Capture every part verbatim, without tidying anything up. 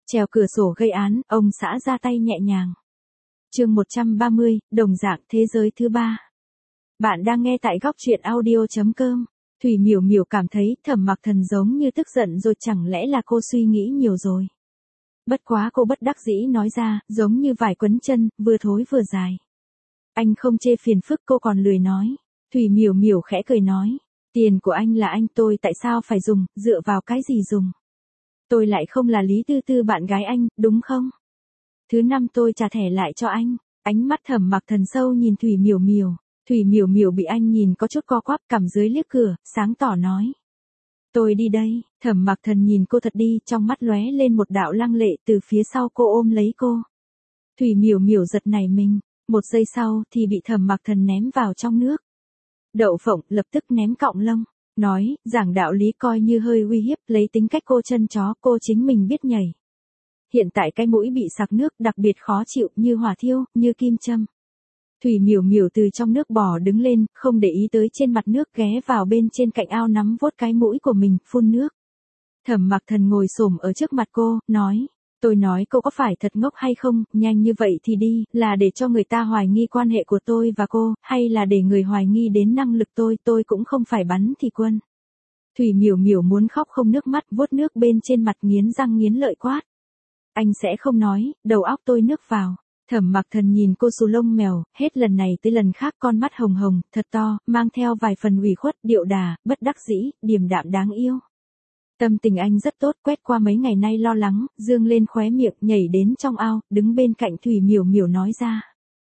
Trèo cửa sổ gây án, ông xã ra tay nhẹ nhàng. Chương một trăm ba mươi, đồng dạng thế giới thứ ba. Bạn đang nghe tại góc truyện audio chấm com. Thủy Miểu Miểu cảm thấy Thẩm Mặc Thần giống như tức giận rồi, chẳng lẽ là cô suy nghĩ nhiều rồi. Bất quá cô bất đắc dĩ nói ra, giống như vải quấn chân, vừa thối vừa dài. Anh không chê phiền phức, cô còn lười nói. Thủy Miểu Miểu khẽ cười nói, tiền của anh là anh, tôi tại sao phải dùng, dựa vào cái gì dùng. Tôi lại không là Lý Tư Tư bạn gái anh, đúng không? Thứ năm tôi trả thẻ lại cho anh. Ánh mắt Thẩm Mặc Thần sâu nhìn Thủy Miểu Miểu. Thủy Miểu Miểu bị anh nhìn có chút co quắp, cằm dưới liếc cửa, sáng tỏ nói. Tôi đi đây. Thẩm Mặc Thần nhìn cô thật đi, trong mắt lóe lên một đạo lăng lệ, từ phía sau cô ôm lấy cô. Thủy Miểu Miểu giật nảy mình, một giây sau thì bị Thẩm Mặc Thần ném vào trong nước. Đậu Phộng lập tức ném cọng lông, nói, giảng đạo lý coi như hơi uy hiếp, lấy tính cách cô chân chó, cô chính mình biết nhảy. Hiện tại cái mũi bị sặc nước, đặc biệt khó chịu, như hỏa thiêu, như kim châm. Thủy Miểu Miểu từ trong nước bò đứng lên, không để ý tới trên mặt nước, ghé vào bên trên cạnh ao nắm vuốt cái mũi của mình, phun nước. Thẩm Mặc Thần ngồi xổm ở trước mặt cô, nói, tôi nói cô có phải thật ngốc hay không, nhanh như vậy thì đi, là để cho người ta hoài nghi quan hệ của tôi và cô, hay là để người hoài nghi đến năng lực tôi, tôi cũng không phải bắn thì quân. Thủy Miểu Miểu muốn khóc không nước mắt, vuốt nước bên trên mặt, nghiến răng nghiến lợi quát. Anh sẽ không nói, đầu óc tôi nước vào. Thẩm Mặc Thần nhìn cô xù lông mèo, hết lần này tới lần khác con mắt hồng hồng, thật to, mang theo vài phần ủy khuất, điệu đà, bất đắc dĩ, điềm đạm đáng yêu. Tâm tình anh rất tốt, quét qua mấy ngày nay lo lắng, dương lên khóe miệng, nhảy đến trong ao, đứng bên cạnh Thủy Miểu Miểu nói ra.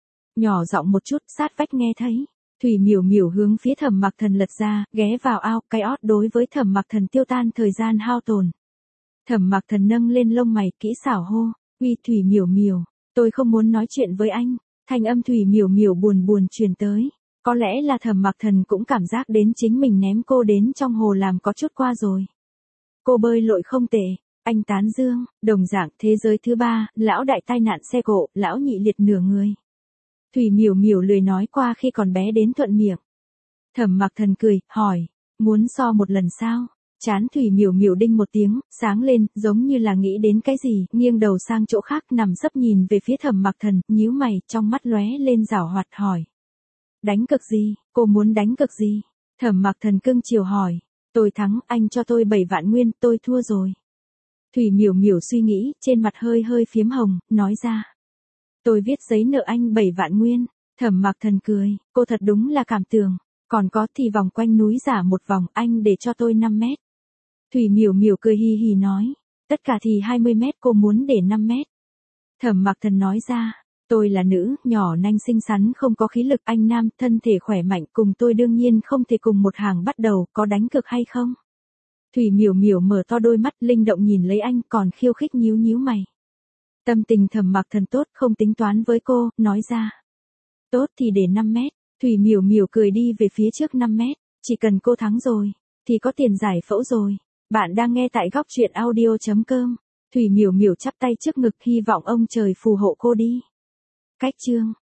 Nhỏ giọng một chút, sát vách nghe thấy. Thủy Miểu Miểu hướng phía Thẩm Mặc Thần lật ra, ghé vào ao, cái ót đối với Thẩm Mặc Thần tiêu tan thời gian hao tồn. Thẩm Mặc Thần nâng lên lông mày, kỹ xảo hô, uy Thủy Miểu Miểu, tôi không muốn nói chuyện với anh. Thanh âm Thủy Miểu Miểu buồn buồn truyền tới. Có lẽ là Thẩm Mặc Thần cũng cảm giác đến chính mình ném cô đến trong hồ làm có chút qua rồi. Cô bơi lội không tệ, anh tán dương, đồng dạng thế giới thứ ba, lão đại tai nạn xe cộ, lão nhị liệt nửa người. Thủy Miểu Miểu lười nói qua khi còn bé đến thuận miệng. Thẩm Mặc Thần cười, hỏi, muốn so một lần sao? Chán Thủy Miểu Miểu đinh một tiếng, sáng lên, giống như là nghĩ đến cái gì, nghiêng đầu sang chỗ khác, nằm sấp nhìn về phía Thẩm Mặc Thần, nhíu mày, trong mắt lóe lên giảo hoạt hỏi. Đánh cực gì, cô muốn đánh cực gì? Thẩm Mặc Thần cưng chiều hỏi. Tôi thắng, anh cho tôi bảy vạn nguyên, tôi thua rồi. Thủy Miểu Miểu suy nghĩ, trên mặt hơi hơi phiếm hồng, nói ra. Tôi viết giấy nợ anh bảy vạn nguyên. Thẩm Mặc Thần cười, cô thật đúng là cảm tưởng. Còn có thì vòng quanh núi giả một vòng, anh để cho tôi năm mét. Thủy Miểu Miểu cười hi hi nói, tất cả thì hai mươi mét, cô muốn để năm mét. Thẩm Mặc Thần nói ra, tôi là nữ, nhỏ nanh xinh xắn không có khí lực, anh nam, thân thể khỏe mạnh, cùng tôi đương nhiên không thể cùng một hàng bắt đầu, có đánh cược hay không? Thủy Miểu Miểu mở to đôi mắt linh động nhìn lấy anh, còn khiêu khích nhíu nhíu mày. Tâm tình Thẩm Mặc Thần tốt, không tính toán với cô, nói ra. Tốt thì để năm mét, Thủy Miểu Miểu cười đi về phía trước năm mét, chỉ cần cô thắng rồi, thì có tiền giải phẫu rồi. Bạn đang nghe tại góc truyện audio chấm com. Thủy Miểu Miểu chắp tay trước ngực, hy vọng ông trời phù hộ cô đi. Cách chương